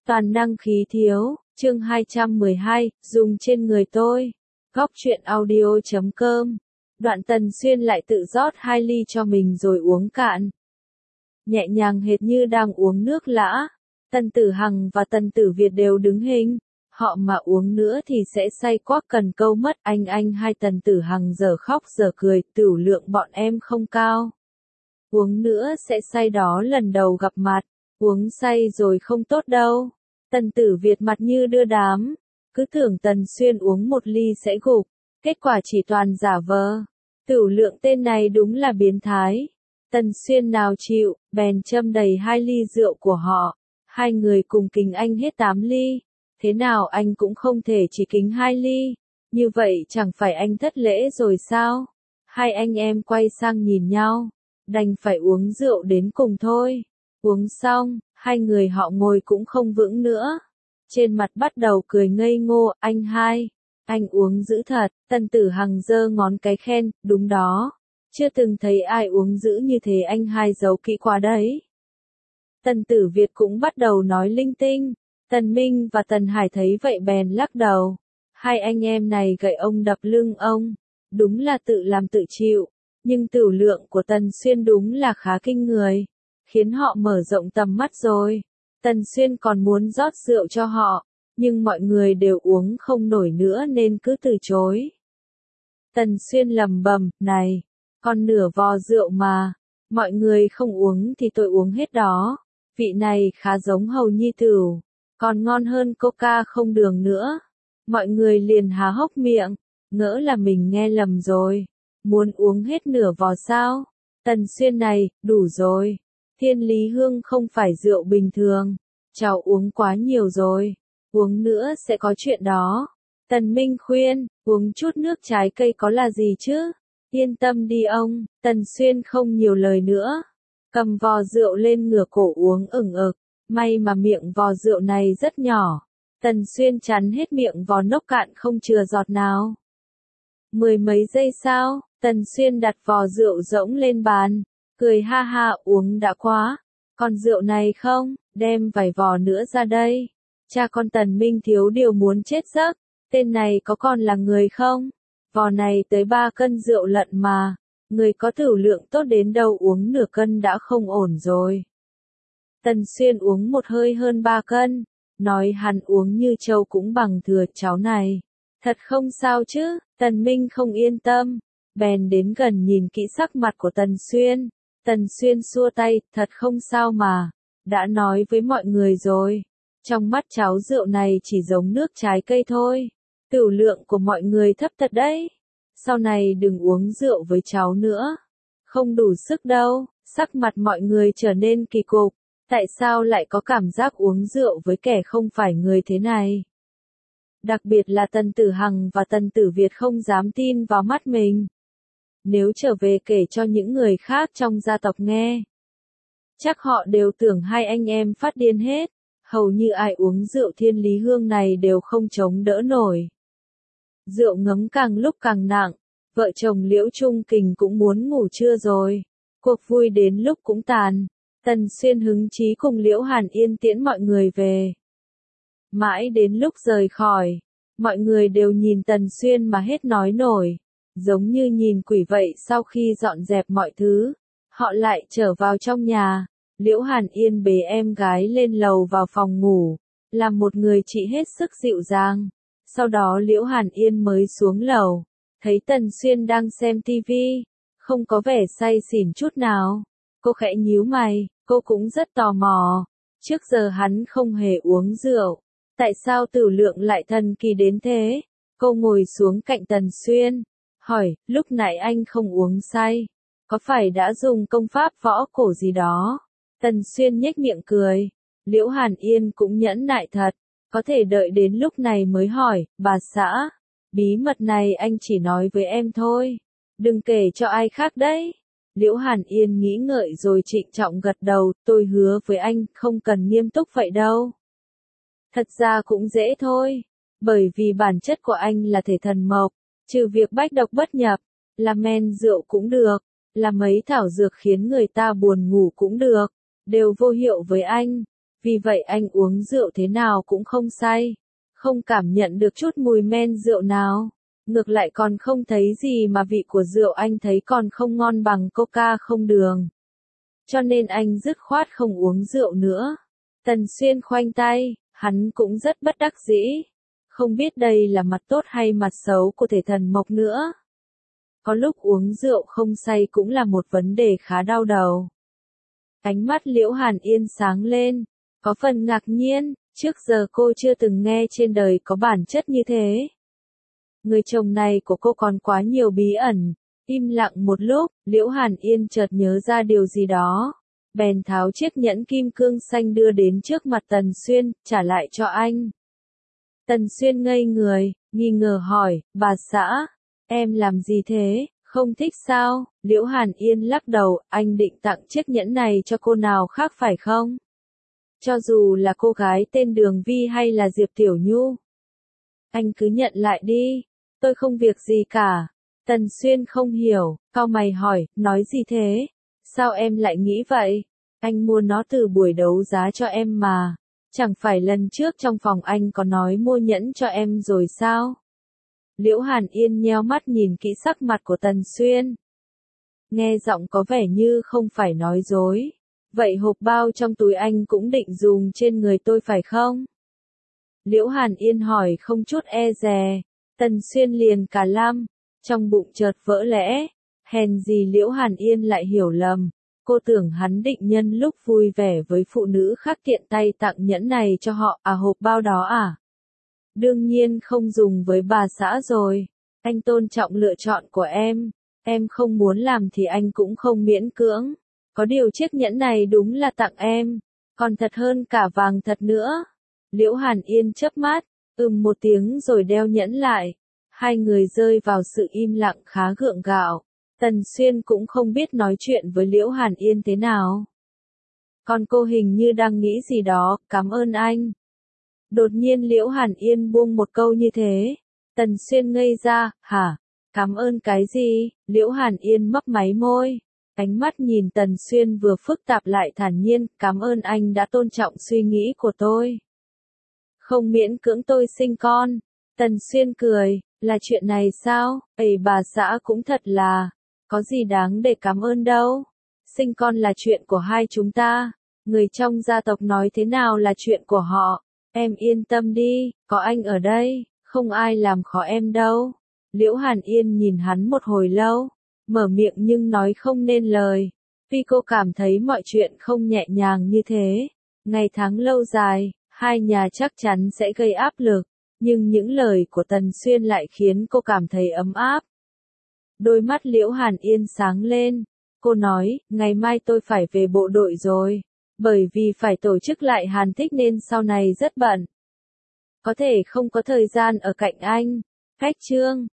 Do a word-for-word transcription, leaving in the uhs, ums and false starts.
Toàn năng khí thiếu, chương hai trăm mười hai, dùng trên người tôi. Góc truyện audio chấm com. Đoạn Tần Xuyên lại tự rót hai ly cho mình rồi uống cạn. Nhẹ nhàng hệt như đang uống nước lã. Tần Tử Hằng và Tần Tử Việt đều đứng hình. Họ mà uống nữa thì sẽ say quắc cần câu mất. Anh anh hai Tần Tử Hằng giờ khóc giờ cười, tửu lượng bọn em không cao. Uống nữa sẽ say đó, lần đầu gặp mặt. Uống say rồi không tốt đâu. Tần Tử Việt mặt như đưa đám. Cứ tưởng Tần Xuyên uống một ly sẽ gục. Kết quả chỉ toàn giả vờ. Tửu lượng tên này đúng là biến thái. Tần Xuyên nào chịu, bèn châm đầy hai ly rượu của họ. Hai người cùng kính anh hết tám ly. Thế nào anh cũng không thể chỉ kính hai ly. Như vậy chẳng phải anh thất lễ rồi sao? Hai anh em quay sang nhìn nhau. Đành phải uống rượu đến cùng thôi. Uống xong, hai người họ ngồi cũng không vững nữa. Trên mặt bắt đầu cười ngây ngô, anh hai. Anh uống dữ thật, Tần Tử Hằng giơ ngón cái khen, đúng đó. Chưa từng thấy ai uống dữ như thế, anh hai giấu kỹ quá đấy. Tần Tử Việt cũng bắt đầu nói linh tinh. Tần Minh và Tần Hải thấy vậy bèn lắc đầu. Hai anh em này gậy ông đập lưng ông. Đúng là tự làm tự chịu. Nhưng tửu lượng của Tần Xuyên đúng là khá kinh người. Khiến họ mở rộng tầm mắt rồi. Tần Xuyên còn muốn rót rượu cho họ. Nhưng mọi người đều uống không nổi nữa nên cứ từ chối. Tần Xuyên lầm bầm, này, còn nửa vò rượu mà. Mọi người không uống thì tôi uống hết đó. Vị này khá giống Hầu Nhi Tửu. Còn ngon hơn Coca không đường nữa. Mọi người liền há hốc miệng. Ngỡ là mình nghe lầm rồi. Muốn uống hết nửa vò sao? Tần Xuyên này, đủ rồi. Thiên Lý Hương không phải rượu bình thường. Cháu uống quá nhiều rồi. Uống nữa sẽ có chuyện đó. Tần Minh khuyên, uống chút nước trái cây có là gì chứ? Yên tâm đi ông. Tần Xuyên không nhiều lời nữa. Cầm vò rượu lên ngửa cổ uống ửng ực. May mà miệng vò rượu này rất nhỏ. Tần Xuyên chắn hết miệng vò nốc cạn không chừa giọt nào. Mười mấy giây sau, Tần Xuyên đặt vò rượu rỗng lên bàn. Cười ha ha, uống đã quá. Còn rượu này không, đem vài vò nữa ra đây. Cha con Tần Minh thiếu điều muốn chết giấc. Tên này có còn là người không? Vò này tới ba cân rượu lận mà. Người có tửu lượng tốt đến đâu uống nửa cân đã không ổn rồi. Tần Xuyên uống một hơi hơn ba cân. Nói hắn uống như trâu cũng bằng thừa cháu này. Thật không sao chứ? Tần Minh không yên tâm. Bèn đến gần nhìn kỹ sắc mặt của Tần Xuyên. Tần Xuyên xua tay, thật không sao mà. Đã nói với mọi người rồi. Trong mắt cháu rượu này chỉ giống nước trái cây thôi. Tửu lượng của mọi người thấp thật đấy. Sau này đừng uống rượu với cháu nữa. Không đủ sức đâu. Sắc mặt mọi người trở nên kỳ cục. Tại sao lại có cảm giác uống rượu với kẻ không phải người thế này? Đặc biệt là Tần Tử Hằng và Tần Tử Việt không dám tin vào mắt mình. Nếu trở về kể cho những người khác trong gia tộc nghe, chắc họ đều tưởng hai anh em phát điên hết. Hầu như ai uống rượu Thiên Lý Hương này đều không chống đỡ nổi. Rượu ngấm càng lúc càng nặng. Vợ chồng Liễu Trung Kình cũng muốn ngủ trưa rồi. Cuộc vui đến lúc cũng tàn. Tần Xuyên hứng chí cùng Liễu Hàn Yên tiễn mọi người về. Mãi đến lúc rời khỏi, mọi người đều nhìn Tần Xuyên mà hết nói nổi. Giống như nhìn quỷ vậy. Sau khi dọn dẹp mọi thứ, họ lại trở vào trong nhà. Liễu Hàn Yên bế em gái lên lầu vào phòng ngủ, làm một người chị hết sức dịu dàng. Sau đó Liễu Hàn Yên mới xuống lầu, thấy Tần Xuyên đang xem tivi, không có vẻ say xỉn chút nào. Cô khẽ nhíu mày, cô cũng rất tò mò. Trước giờ hắn không hề uống rượu, tại sao tửu lượng lại thần kỳ đến thế? Cô ngồi xuống cạnh Tần Xuyên, hỏi, lúc nãy anh không uống say, có phải đã dùng công pháp võ cổ gì đó? Tần Xuyên nhếch miệng cười. Liễu Hàn Yên cũng nhẫn nại thật, có thể đợi đến lúc này mới hỏi, bà xã, bí mật này anh chỉ nói với em thôi, đừng kể cho ai khác đấy. Liễu Hàn Yên nghĩ ngợi rồi trịnh trọng gật đầu, tôi hứa với anh, không cần nghiêm túc vậy đâu. Thật ra cũng dễ thôi, bởi vì bản chất của anh là thể thần mộc, trừ việc bách độc bất nhập, là men rượu cũng được, là mấy thảo dược khiến người ta buồn ngủ cũng được, đều vô hiệu với anh. Vì vậy anh uống rượu thế nào cũng không say, không cảm nhận được chút mùi men rượu nào. Ngược lại còn không thấy gì mà vị của rượu anh thấy còn không ngon bằng coca không đường. Cho nên anh dứt khoát không uống rượu nữa. Tần Xuyên khoanh tay, hắn cũng rất bất đắc dĩ. Không biết đây là mặt tốt hay mặt xấu của thể thần mộc nữa. Có lúc uống rượu không say cũng là một vấn đề khá đau đầu. Ánh mắt Liễu Hàn Yên sáng lên, có phần ngạc nhiên, trước giờ cô chưa từng nghe trên đời có bản chất như thế. Người chồng này của cô còn quá nhiều bí ẩn. Im lặng một lúc, Liễu Hàn Yên chợt nhớ ra điều gì đó. Bèn tháo chiếc nhẫn kim cương xanh đưa đến trước mặt Tần Xuyên, trả lại cho anh. Tần Xuyên ngây người, nghi ngờ hỏi, bà xã, em làm gì thế, không thích sao? Liễu Hàn Yên lắc đầu, anh định tặng chiếc nhẫn này cho cô nào khác phải không? Cho dù là cô gái tên Đường Vi hay là Diệp Tiểu Nhu. Anh cứ nhận lại đi, tôi không việc gì cả. Tần Xuyên không hiểu, cau mày hỏi, nói gì thế? Sao em lại nghĩ vậy? Anh mua nó từ buổi đấu giá cho em mà. Chẳng phải lần trước trong phòng anh có nói mua nhẫn cho em rồi sao? Liễu Hàn Yên nheo mắt nhìn kỹ sắc mặt của Tần Xuyên. Nghe giọng có vẻ như không phải nói dối. Vậy hộp bao trong túi anh cũng định dùng trên người tôi phải không? Liễu Hàn Yên hỏi không chút e dè. Tần Xuyên liền cả lam, trong bụng chợt vỡ lẽ. Hèn gì Liễu Hàn Yên lại hiểu lầm. Cô tưởng hắn định nhân lúc vui vẻ với phụ nữ khác tiện tay tặng nhẫn này cho họ, à hộp bao đó à? Đương nhiên không dùng với bà xã rồi. Anh tôn trọng lựa chọn của em. Em không muốn làm thì anh cũng không miễn cưỡng. Có điều chiếc nhẫn này đúng là tặng em. Còn thật hơn cả vàng thật nữa. Liễu Hàn Yên chớp mắt, ừm một tiếng rồi đeo nhẫn lại. Hai người rơi vào sự im lặng khá gượng gạo. Tần Xuyên cũng không biết nói chuyện với Liễu Hàn Yên thế nào. Còn cô hình như đang nghĩ gì đó, cảm ơn anh. Đột nhiên Liễu Hàn Yên buông một câu như thế. Tần Xuyên ngây ra, hả? Cảm ơn cái gì? Liễu Hàn Yên mấp máy môi. Ánh mắt nhìn Tần Xuyên vừa phức tạp lại thản nhiên, cảm ơn anh đã tôn trọng suy nghĩ của tôi. Không miễn cưỡng tôi sinh con. Tần Xuyên cười, là chuyện này sao? Ây bà xã cũng thật là, có gì đáng để cảm ơn đâu. Sinh con là chuyện của hai chúng ta. Người trong gia tộc nói thế nào là chuyện của họ. Em yên tâm đi, có anh ở đây, không ai làm khó em đâu. Liễu Hàn Yên nhìn hắn một hồi lâu, mở miệng nhưng nói không nên lời. Vì cô cảm thấy mọi chuyện không nhẹ nhàng như thế. Ngày tháng lâu dài, hai nhà chắc chắn sẽ gây áp lực. Nhưng những lời của Tần Xuyên lại khiến cô cảm thấy ấm áp. Đôi mắt Liễu Hàn Yên sáng lên. Cô nói, ngày mai tôi phải về bộ đội rồi. Bởi vì phải tổ chức lại Hàn Thích nên sau này rất bận. Có thể không có thời gian ở cạnh anh. Khách trương.